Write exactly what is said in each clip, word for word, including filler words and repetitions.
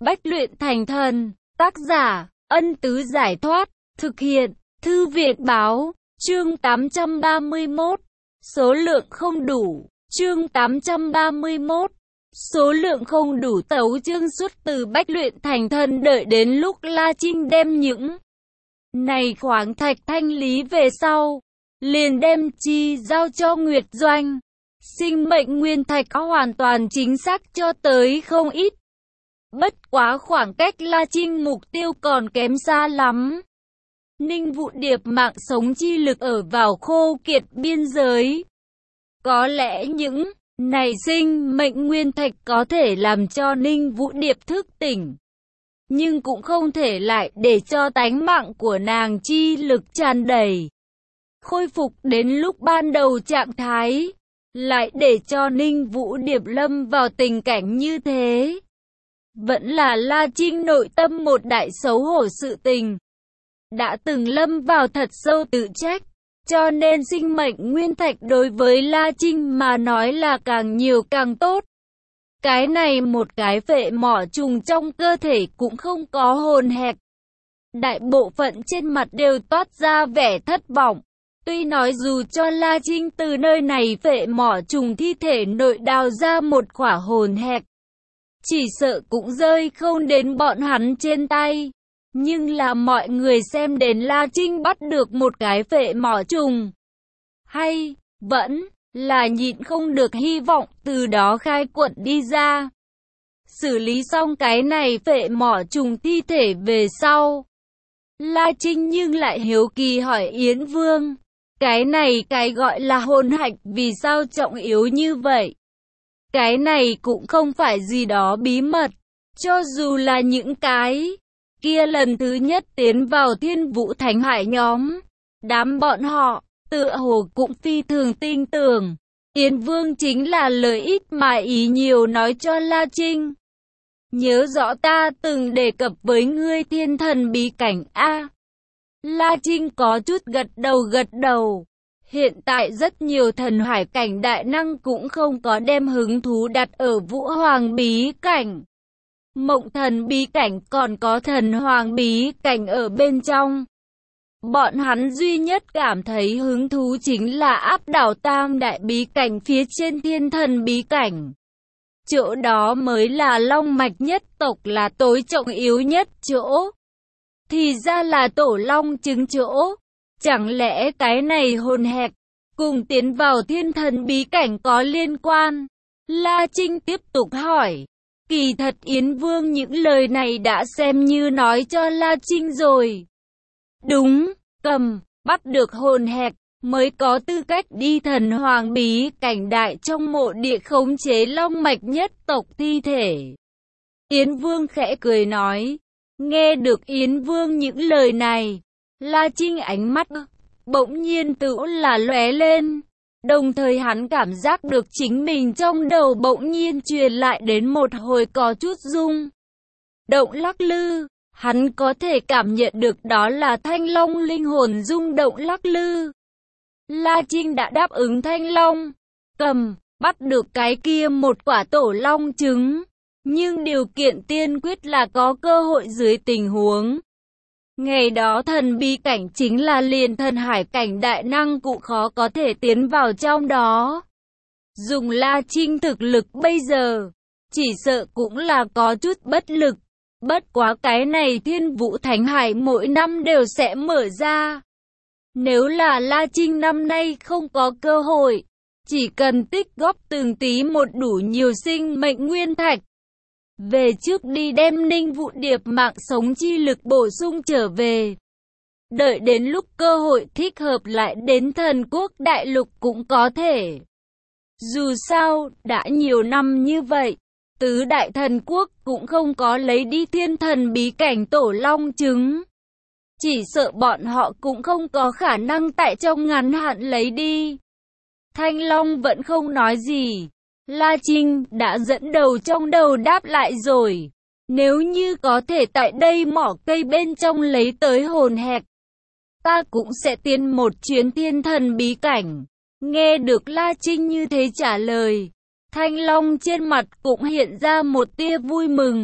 Bách luyện thành thần. Tác giả, Ân Tứ Giải Thoát. Thực hiện, Thư viện Báo. Chương tám trăm ba mươi mốt. Số lượng không đủ. Chương tám trăm ba mươi mốt. Số lượng không đủ. Tấu chương xuất từ Bách luyện thành thần. Đợi đến lúc La Trinh đem những này khoáng thạch thanh lý về sau, liền đem chi giao cho Nguyệt Doanh. Sinh mệnh nguyên thạch có hoàn toàn chính xác cho tới không ít. Bất quá khoảng cách La Trinh mục tiêu còn kém xa lắm. Ninh Vũ Điệp mạng sống chi lực ở vào khô kiệt biên giới. Có lẽ những này sinh mệnh nguyên thạch có thể làm cho Ninh Vũ Điệp thức tỉnh, nhưng cũng không thể lại để cho tánh mạng của nàng chi lực tràn đầy, khôi phục đến lúc ban đầu trạng thái, lại để cho Ninh Vũ Điệp lâm vào tình cảnh như thế. Vẫn là La Trinh nội tâm một đại xấu hổ sự tình. Đã từng lâm vào thật sâu tự trách, cho nên sinh mệnh nguyên thạch đối với La Trinh mà nói là càng nhiều càng tốt. Cái này một cái phệ mỏ trùng trong cơ thể cũng không có hồn hẹp. Đại bộ phận trên mặt đều toát ra vẻ thất vọng. Tuy nói dù cho La Trinh từ nơi này phệ mỏ trùng thi thể nội đào ra một quả hồn hẹp, chỉ sợ cũng rơi không đến bọn hắn trên tay. Nhưng là mọi người xem đến La Trinh bắt được một cái phệ mỏ trùng, hay vẫn là nhịn không được hy vọng từ đó khai quật đi ra. Xử lý xong cái này phệ mỏ trùng thi thể về sau, La Trinh nhưng lại hiếu kỳ hỏi Yến Vương, cái này cái gọi là hồn hạch vì sao trọng yếu như vậy? Cái này cũng không phải gì đó bí mật, cho dù là những cái kia lần thứ nhất tiến vào Thiên Vũ Thánh Hải nhóm, đám bọn họ tựa hồ cũng phi thường tin tưởng. Yến Vương chính là lời ít mà ý nhiều nói cho La Trinh. Nhớ rõ ta từng đề cập với ngươi thiên thần bí cảnh A. La Trinh có chút gật đầu gật đầu. Hiện tại rất nhiều thần hải cảnh đại năng cũng không có đem hứng thú đặt ở Vũ Hoàng bí cảnh. Mộng thần bí cảnh còn có thần hoàng bí cảnh ở bên trong. Bọn hắn duy nhất cảm thấy hứng thú chính là áp đảo tam đại bí cảnh phía trên thiên thần bí cảnh. Chỗ đó mới là long mạch nhất tộc, là tối trọng yếu nhất chỗ. Thì ra là tổ long trứng chỗ. Chẳng lẽ cái này hồn hẹp cùng tiến vào thiên thần bí cảnh có liên quan? La Trinh tiếp tục hỏi. Kỳ thật Yến Vương những lời này đã xem như nói cho La Trinh rồi. Đúng, cầm, bắt được hồn hẹp mới có tư cách đi thần hoàng bí cảnh đại trong mộ địa khống chế long mạch nhất tộc thi thể. Yến Vương khẽ cười nói. Nghe được Yến Vương những lời này, La Trinh ánh mắt bỗng nhiên tự là lóe lên. Đồng thời hắn cảm giác được chính mình trong đầu bỗng nhiên truyền lại đến một hồi có chút rung động lắc lư. Hắn có thể cảm nhận được đó là Thanh Long linh hồn rung động lắc lư. La Trinh đã đáp ứng Thanh Long, cầm, bắt được cái kia một quả tổ long trứng. Nhưng điều kiện tiên quyết là có cơ hội dưới tình huống. Ngày đó thần bí cảnh chính là liền thần hải cảnh đại năng cũng khó có thể tiến vào trong đó. Dùng La Trinh thực lực bây giờ, chỉ sợ cũng là có chút bất lực. Bất quá cái này Thiên Vũ Thánh Hải mỗi năm đều sẽ mở ra. Nếu là La Trinh năm nay không có cơ hội, chỉ cần tích góp từng tí một đủ nhiều sinh mệnh nguyên thạch, về trước đi đem Ninh Vũ Điệp mạng sống chi lực bổ sung trở về. Đợi đến lúc cơ hội thích hợp lại đến thần quốc đại lục cũng có thể. Dù sao, đã nhiều năm như vậy, tứ đại thần quốc cũng không có lấy đi thiên thần bí cảnh tổ long trứng. Chỉ sợ bọn họ cũng không có khả năng tại trong ngắn hạn lấy đi. Thanh Long vẫn không nói gì. La Trinh đã dẫn đầu trong đầu đáp lại rồi. Nếu như có thể tại đây mỏ cây bên trong lấy tới hồn hẹp, ta cũng sẽ tiến một chuyến thiên thần bí cảnh. Nghe được La Trinh như thế trả lời, Thanh Long trên mặt cũng hiện ra một tia vui mừng.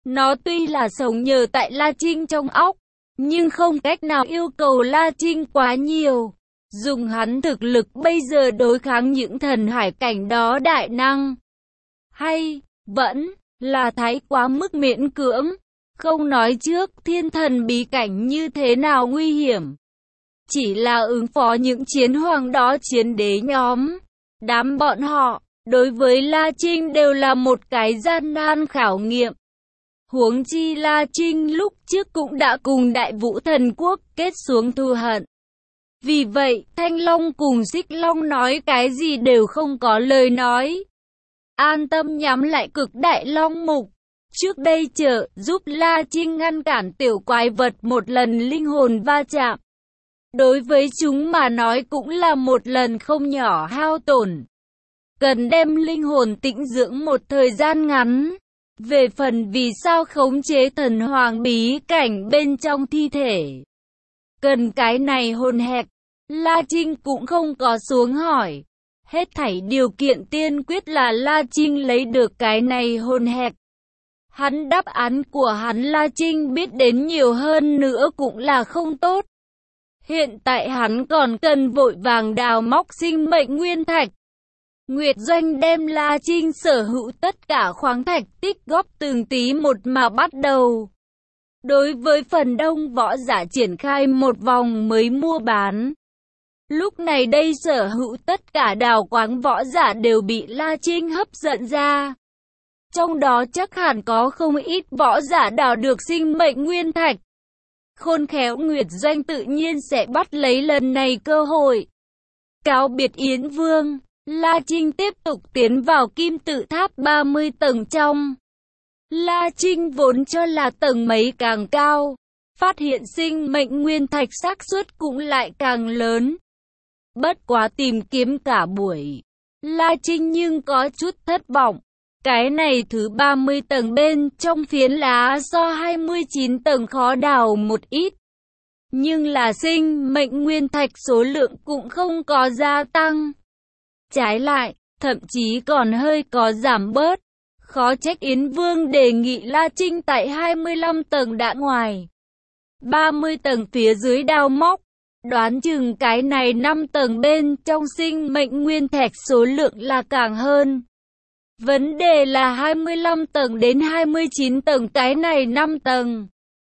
Nó tuy là sống nhờ tại La Trinh trong óc, nhưng không cách nào yêu cầu La Trinh quá nhiều. Dùng hắn thực lực bây giờ đối kháng những thần hải cảnh đó đại năng. Hay, vẫn là thái quá mức miễn cưỡng. Không nói trước thiên thần bí cảnh như thế nào nguy hiểm. Chỉ là ứng phó những chiến hoàng đó chiến đế nhóm. Đám bọn họ, đối với La Trinh đều là một cái gian nan khảo nghiệm. Huống chi La Trinh lúc trước cũng đã cùng Đại Vũ Thần Quốc kết xuống thù hận. Vì vậy, Thanh Long cùng Xích Long nói cái gì đều không có lời nói. An tâm nhắm lại cực đại long mục. Trước đây trợ giúp La Trinh ngăn cản tiểu quái vật một lần linh hồn va chạm. Đối với chúng mà nói cũng là một lần không nhỏ hao tổn. Cần đem linh hồn tĩnh dưỡng một thời gian ngắn. Về phần vì sao khống chế thần hoàng bí cảnh bên trong thi thể. Cần cái này hồn hẹp. La Trinh cũng không có xuống hỏi. Hết thảy điều kiện tiên quyết là La Trinh lấy được cái này hồn hẹp. Hắn đáp án của hắn La Trinh biết đến nhiều hơn nữa cũng là không tốt. Hiện tại hắn còn cần vội vàng đào móc sinh mệnh nguyên thạch. Nguyệt Doanh đem La Trinh sở hữu tất cả khoáng thạch tích góp từng tí một mà bắt đầu. Đối với phần đông võ giả triển khai một vòng mới mua bán. Lúc này đây sở hữu tất cả đào quáng võ giả đều bị La Trinh hấp dẫn ra. Trong đó chắc hẳn có không ít võ giả đào được sinh mệnh nguyên thạch. Khôn khéo Nguyệt Doanh tự nhiên sẽ bắt lấy lần này cơ hội. Cáo biệt Yến Vương, La Trinh tiếp tục tiến vào kim tự tháp ba mươi tầng trong. La Trinh vốn cho là tầng mấy càng cao, phát hiện sinh mệnh nguyên thạch xác suất cũng lại càng lớn. Bất quá tìm kiếm cả buổi, La Trinh nhưng có chút thất vọng. Cái này thứ ba mươi tầng bên trong phiến lá do hai mươi chín tầng khó đào một ít. Nhưng là sinh mệnh nguyên thạch số lượng cũng không có gia tăng. Trái lại, thậm chí còn hơi có giảm bớt. Khó trách Yến Vương đề nghị La Trinh tại hai mươi lăm tầng đã ngoài. ba mươi tầng phía dưới đào móc. Đoán chừng cái này năm tầng bên trong sinh mệnh nguyên thạch số lượng là càng hơn. Vấn đề là hai mươi lăm tầng đến hai mươi chín tầng, cái này năm tầng.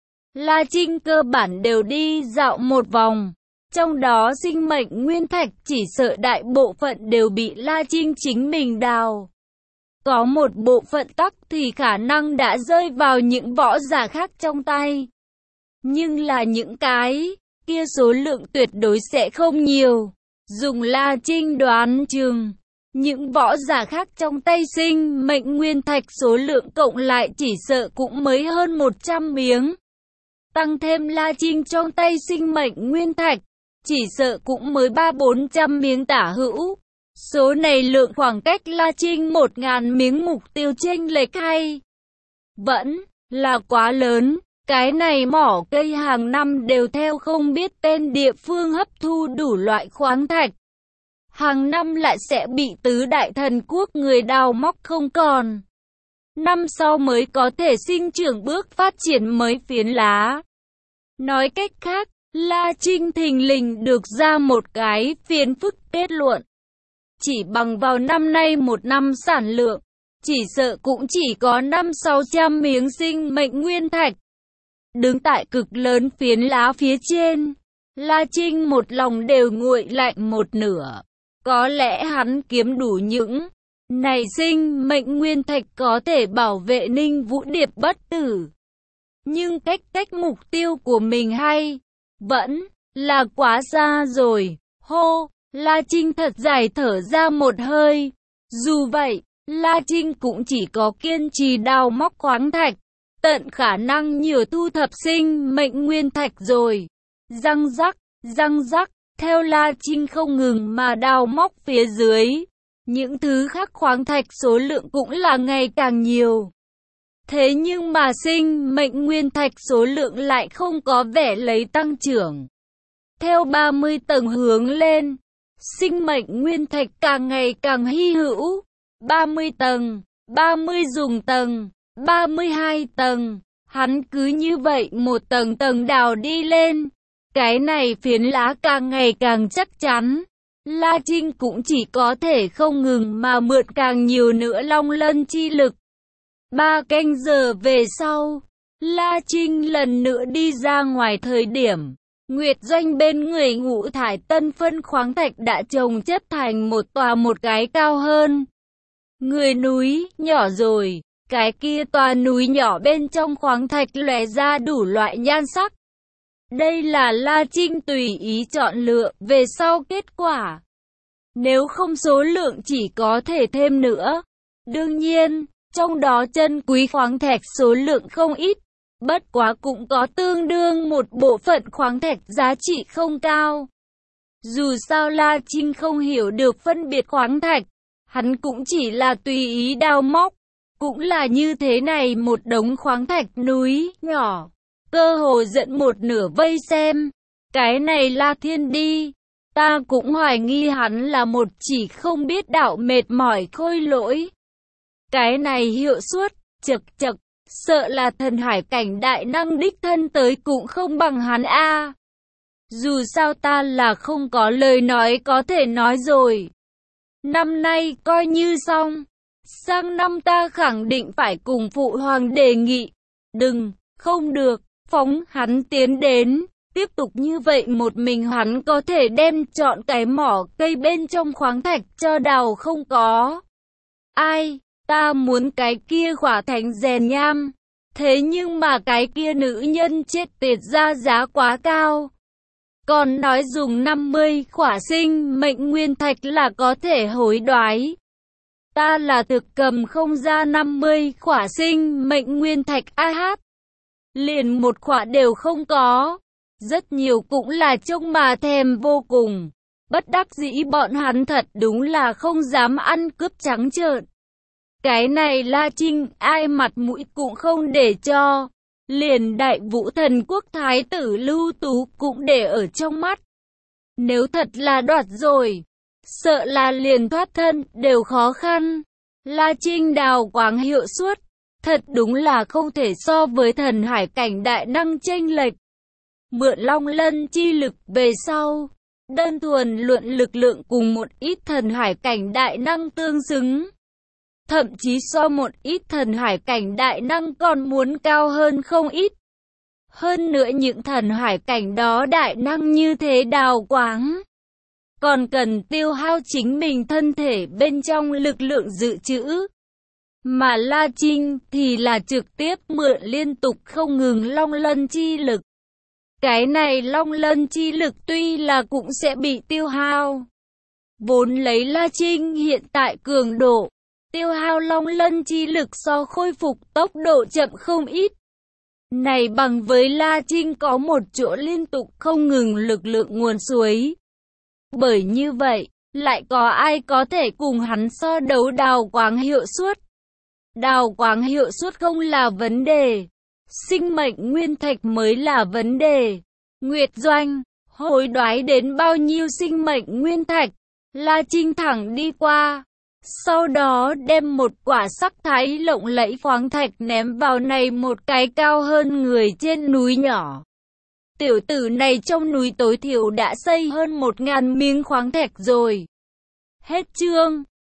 La Trinh cơ bản đều đi dạo một vòng. Trong đó sinh mệnh nguyên thạch chỉ sợ đại bộ phận đều bị La Trinh chính mình đào. Có một bộ phận tắc thì khả năng đã rơi vào những võ giả khác trong tay. Nhưng là những cái kia số lượng tuyệt đối sẽ không nhiều. Dùng La Trinh đoán chừng, những võ giả khác trong tay sinh mệnh nguyên thạch số lượng cộng lại chỉ sợ cũng mới hơn một trăm miếng. Tăng thêm La Trinh trong tay sinh mệnh nguyên thạch, chỉ sợ cũng mới ba bốn trăm miếng tả hữu. Số này lượng khoảng cách La Trinh một ngàn miếng mục tiêu chênh lệch hay vẫn là quá lớn. Cái này mỏ cây hàng năm đều theo không biết tên địa phương hấp thu đủ loại khoáng thạch. Hàng năm lại sẽ bị tứ đại thần quốc người đào móc không còn. Năm sau mới có thể sinh trưởng bước phát triển mới phiến lá. Nói cách khác, La Trinh thình lình được ra một cái phiền phức kết luận. Chỉ bằng vào năm nay một năm sản lượng, chỉ sợ cũng chỉ có năm sáu trăm miếng sinh mệnh nguyên thạch. Đứng tại cực lớn phiến lá phía trên, La Trinh một lòng đều nguội lạnh một nửa. Có lẽ hắn kiếm đủ những này sinh mệnh nguyên thạch có thể bảo vệ Ninh Vũ Điệp bất tử. Nhưng cách cách mục tiêu của mình hay vẫn là quá xa rồi. Hô, La Trinh thật dài thở ra một hơi. Dù vậy, La Trinh cũng chỉ có kiên trì đào móc khoáng thạch, tận khả năng nhiều thu thập sinh mệnh nguyên thạch rồi. Răng rắc, răng rắc, theo La Trinh không ngừng mà đào móc phía dưới. Những thứ khác khoáng thạch số lượng cũng là ngày càng nhiều. Thế nhưng mà sinh mệnh nguyên thạch số lượng lại không có vẻ lấy tăng trưởng. Theo ba mươi tầng hướng lên, sinh mệnh nguyên thạch càng ngày càng hy hữu. ba mươi tầng, ba mươi dùng tầng, ba mươi hai tầng. Hắn cứ như vậy một tầng tầng đào đi lên. Cái này phiến lá càng ngày càng chắc chắn. La Trinh cũng chỉ có thể không ngừng mà mượn càng nhiều nữa long lân chi lực. Ba canh giờ về sau, La Trinh lần nữa đi ra ngoài thời điểm Nguyệt Doanh bên người Ngũ Thải Tân phân khoáng thạch đã chồng chất thành một tòa một cái cao hơn. Người núi, nhỏ rồi, cái kia tòa núi nhỏ bên trong khoáng thạch lóe ra đủ loại nhan sắc. Đây là La Trinh tùy ý chọn lựa về sau kết quả. Nếu không số lượng chỉ có thể thêm nữa. Đương nhiên, trong đó chân quý khoáng thạch số lượng không ít. Bất quá cũng có tương đương một bộ phận khoáng thạch giá trị không cao. Dù sao La Trinh không hiểu được phân biệt khoáng thạch, hắn cũng chỉ là tùy ý đào móc. Cũng là như thế này một đống khoáng thạch núi nhỏ, cơ hồ dẫn một nửa vây xem. Cái này La Thiên đi, ta cũng hoài nghi hắn là một chỉ không biết đạo mệt mỏi khôi lỗi. Cái này hiệu suất, chật chật. Sợ là thần hải cảnh đại năng đích thân tới cũng không bằng hắn a. Dù sao ta là không có lời nói có thể nói rồi. Năm nay coi như xong. Sang năm ta khẳng định phải cùng phụ hoàng đề nghị. Đừng, không được, phóng hắn tiến đến. Tiếp tục như vậy một mình hắn có thể đem chọn cái mỏ cây bên trong khoáng thạch cho đào không có. Ai? Ta muốn cái kia khỏa thánh rèn nham. Thế nhưng mà cái kia nữ nhân chết tiệt ra giá quá cao. Còn nói dùng năm mươi khỏa sinh mệnh nguyên thạch là có thể hối đoái. Ta là thực cầm không ra năm mươi khỏa sinh mệnh nguyên thạch a hát. Liền một khỏa đều không có. Rất nhiều cũng là trông mà thèm vô cùng. Bất đắc dĩ bọn hắn thật đúng là không dám ăn cướp trắng trợn. Cái này La Trinh ai mặt mũi cũng không để cho. Liền Đại Vũ Thần Quốc Thái tử Lưu Tú cũng để ở trong mắt. Nếu thật là đoạt rồi, sợ là liền thoát thân đều khó khăn. La Trinh đào quáng hiệu suất, thật đúng là không thể so với thần hải cảnh đại năng chênh lệch. Mượn long lân chi lực về sau, đơn thuần luận lực lượng cùng một ít thần hải cảnh đại năng tương xứng. Thậm chí so một ít thần hải cảnh đại năng còn muốn cao hơn không ít. Hơn nữa những thần hải cảnh đó đại năng như thế đào quáng, còn cần tiêu hao chính mình thân thể bên trong lực lượng dự trữ. Mà La Trinh thì là trực tiếp mượn liên tục không ngừng long lân chi lực. Cái này long lân chi lực tuy là cũng sẽ bị tiêu hao. Vốn lấy La Trinh hiện tại cường độ, tiêu hao long lân chi lực so khôi phục tốc độ chậm không ít. Này bằng với La Trinh có một chỗ liên tục không ngừng lực lượng nguồn suối. Bởi như vậy, lại có ai có thể cùng hắn so đấu đào quáng hiệu suất. Đào quáng hiệu suất không là vấn đề. Sinh mệnh nguyên thạch mới là vấn đề. Nguyệt Doanh, hối đoái đến bao nhiêu sinh mệnh nguyên thạch? La Trinh thẳng đi qua. Sau đó đem một quả sắc thái lộng lẫy khoáng thạch ném vào này một cái cao hơn người trên núi nhỏ. Tiểu tử này trong núi tối thiểu đã xây hơn một ngàn miếng khoáng thạch rồi. Hết chương.